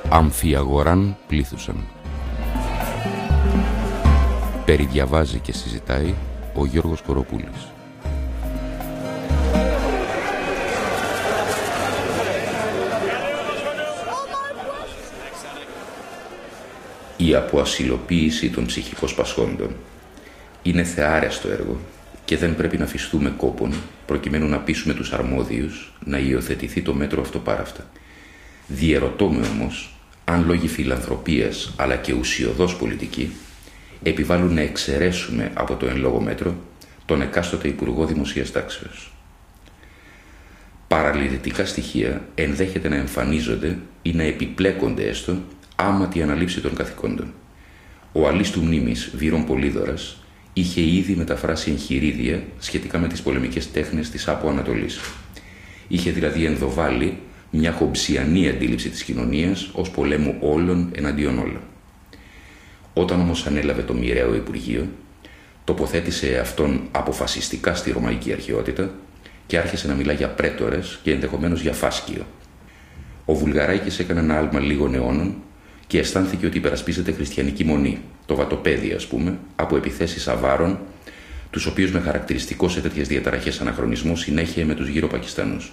Αμφιαγοράν πλήθουσαν. Περιδιαβάζει και συζητάει ο Γιώργος Κοροπούλης. Η αποασυλοποίηση των ψυχικοσπασχόντων είναι θεάρεστο έργο και δεν πρέπει να αφιστούμε κόπον προκειμένου να πείσουμε τους αρμόδιους να υιοθετηθεί το μέτρο αυτό πάραφτα. Διερωτώμε όμως αν λόγοι φιλανθρωπίας αλλά και ουσιωδώς πολιτική επιβάλλουν να εξαιρέσουμε από το εν λόγω μέτρο τον εκάστοτε Υπουργό Δημοσίας Τάξεως. Παραλυρητικά στοιχεία ενδέχεται να εμφανίζονται ή να επιπλέκονται έστω άμα τη αναλήψη των καθηκόντων. Ο αλής του μνήμης Βύρον Πολύδωρας είχε ήδη μεταφράσει εγχειρίδια σχετικά με τις πολεμικές τέχνες της Άπο Ανατολής. Είχε δηλαδή ενδοβάλει μια χομψιανή αντίληψη της κοινωνίας ως πολέμου όλων εναντίον όλων. Όταν όμως ανέλαβε το μοιραίο Υπουργείο, τοποθέτησε αυτόν αποφασιστικά στη Ρωμαϊκή Αρχαιότητα και άρχισε να μιλά για πρέτορες και ενδεχομένως για φάσκιο. Ο Βουλγαράκης έκανε ένα άλμα λίγων αιώνων και αισθάνθηκε ότι υπερασπίζεται χριστιανική μονή, το βατοπέδι ας πούμε, από επιθέσεις αβάρων, τους οποίους με χαρακτηριστικό σε τέτοιες διαταραχές αναχρονισμού συνέχεια με τους γύρω Πακιστανούς.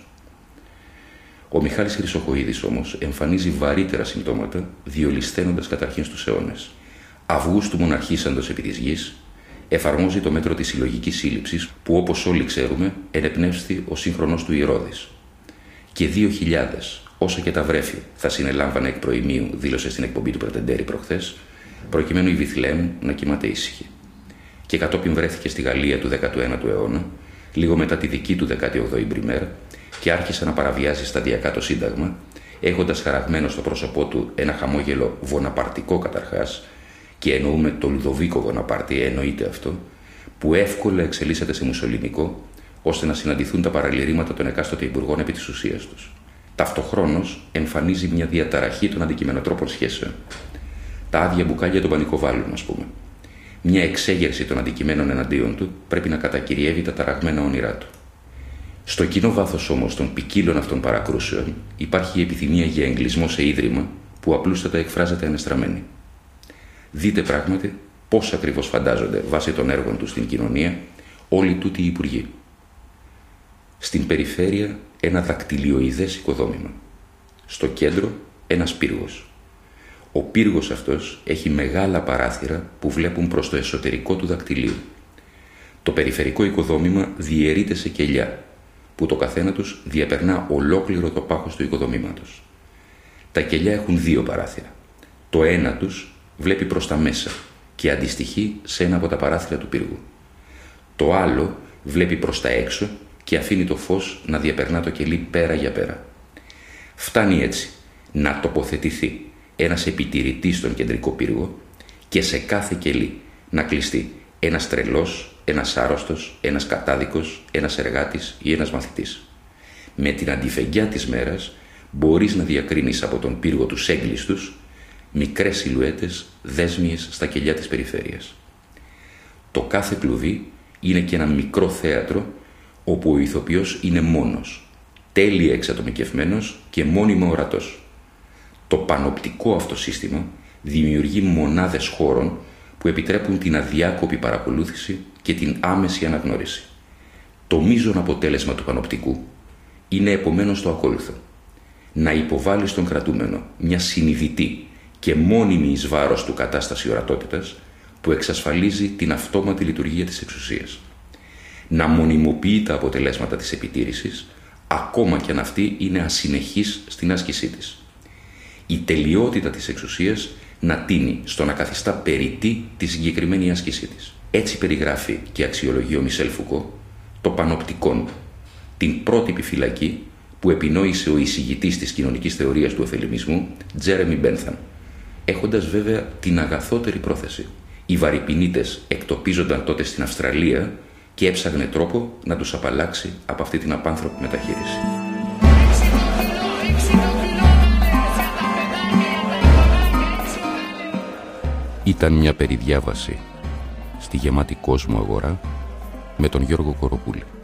Ο Μιχάλης Χρυσοχοΐδης όμως εμφανίζει βαρύτερα συμπτώματα, διολυσθένοντας καταρχήν στους αιώνες. Αυγούστου μοναρχήσαντος επί της γης, εφαρμόζει το μέτρο της συλλογικής σύλληψης που όπως όλοι ξέρουμε ενεπνεύστη ο σύγχρονος του Ηρώδης. Και 2.000, όσα και τα βρέφη, θα συνελάμβανε εκ προημίου, δήλωσε στην εκπομπή του Πρετεντέρη προχθές, προκειμένου η Βιθλεέμ να κοιμάται ήσυχη. Και κατόπιν βρέθηκε στη Γαλλία του 19ου αιώνα, λίγο μετά τη δική του 18η Μπριμέρ, και άρχισε να παραβιάζει σταδιακά το Σύνταγμα, έχοντας χαραγμένο στο πρόσωπό του ένα χαμόγελο βοναπαρτικό καταρχάς, και εννοούμε το Λουδοβίκο Βοναπάρτη, εννοείται αυτό, που εύκολα εξελίσσεται σε μουσολινικό, ώστε να συναντηθούν τα παραλυρήματα των εκάστοτε υπουργών επί της ουσίας τους. Ταυτοχρόνως εμφανίζει μια διαταραχή των αντικειμενοτρόπων σχέσεων. Τα άδεια μπουκάλια των πανικοβάλλων, ας πούμε. Μια εξέγερση των αντικειμένων εναντίον του πρέπει να κατακυριεύει τα ταραγμένα όνειρά του. Στο κοινό βάθος όμως των ποικίλων αυτών παρακρούσεων υπάρχει η επιθυμία για εγκλισμό σε ίδρυμα που απλούστατα εκφράζεται ανεστραμμένη. Δείτε πράγματι πώς ακριβώς φαντάζονται βάσει των έργων του στην κοινωνία όλοι τούτοι οι υπουργοί. Στην περιφέρεια ένα δακτυλιοειδές οικοδόμημα. Στο κέντρο ένας πύργος. Ο πύργος αυτός έχει μεγάλα παράθυρα που βλέπουν προς το εσωτερικό του δακτυλίου. Το περιφερικό οικοδόμημα διαιρείται σε κελιά, που το καθένα τους διαπερνά ολόκληρο το πάχος του οικοδομήματος. Τα κελιά έχουν δύο παράθυρα. Το ένα τους βλέπει προς τα μέσα και αντιστοιχεί σε ένα από τα παράθυρα του πύργου. Το άλλο βλέπει προς τα έξω και αφήνει το φως να διαπερνά το κελί πέρα για πέρα. Φτάνει έτσι να τοποθετηθεί ένας επιτηρητής στον κεντρικό πύργο και σε κάθε κελί να κλειστεί ένας τρελός, ένας άρρωστος, ένας κατάδικος, ένας εργάτης ή ένας μαθητής. Με την αντιφεγγιά της μέρας μπορείς να διακρίνεις από τον πύργο τους έγκλειστους μικρές σιλουέτες δέσμιες στα κελιά της περιφέρειας. Το κάθε κλουβί είναι και ένα μικρό θέατρο όπου ο ηθοποιός είναι μόνος, τέλεια εξατομικευμένος και μόνιμα ορατός. Το πανοπτικό αυτό σύστημα δημιουργεί μονάδες χώρων που επιτρέπουν την αδιάκοπη παρακολούθηση και την άμεση αναγνώριση. Το μείζον αποτέλεσμα του πανοπτικού είναι επομένως το ακόλουθο. Να υποβάλει στον κρατούμενο μια συνειδητή και μόνιμη εις βάρος του κατάσταση ορατότητας που εξασφαλίζει την αυτόματη λειτουργία της εξουσίας. Να μονιμοποιεί τα αποτελέσματα της επιτήρησης, ακόμα κι αν αυτή είναι ασυνεχής στην άσκησή της. Η τελειότητα της εξουσίας να τίνει στο να καθιστά περιττή τη συγκεκριμένη άσκησή της. Έτσι περιγράφει και αξιολογεί ο Μισελ Φουκώ το πανοπτικόν, την πρότυπη φυλακή που επινόησε ο εισηγητής της κοινωνικής θεωρίας του ωφελημισμού, Τζέρεμι Μπένθαμ, έχοντας βέβαια την αγαθότερη πρόθεση. Οι βαρυπινίτες εκτοπίζονταν τότε στην Αυστραλία και έψαγνε τρόπο να τους απαλλάξει από αυτή την απάνθρωπη μεταχείριση. Ήταν μια περιδιάβαση στη γεμάτη κόσμο αγορά με τον Γιώργο Κοροπούλη.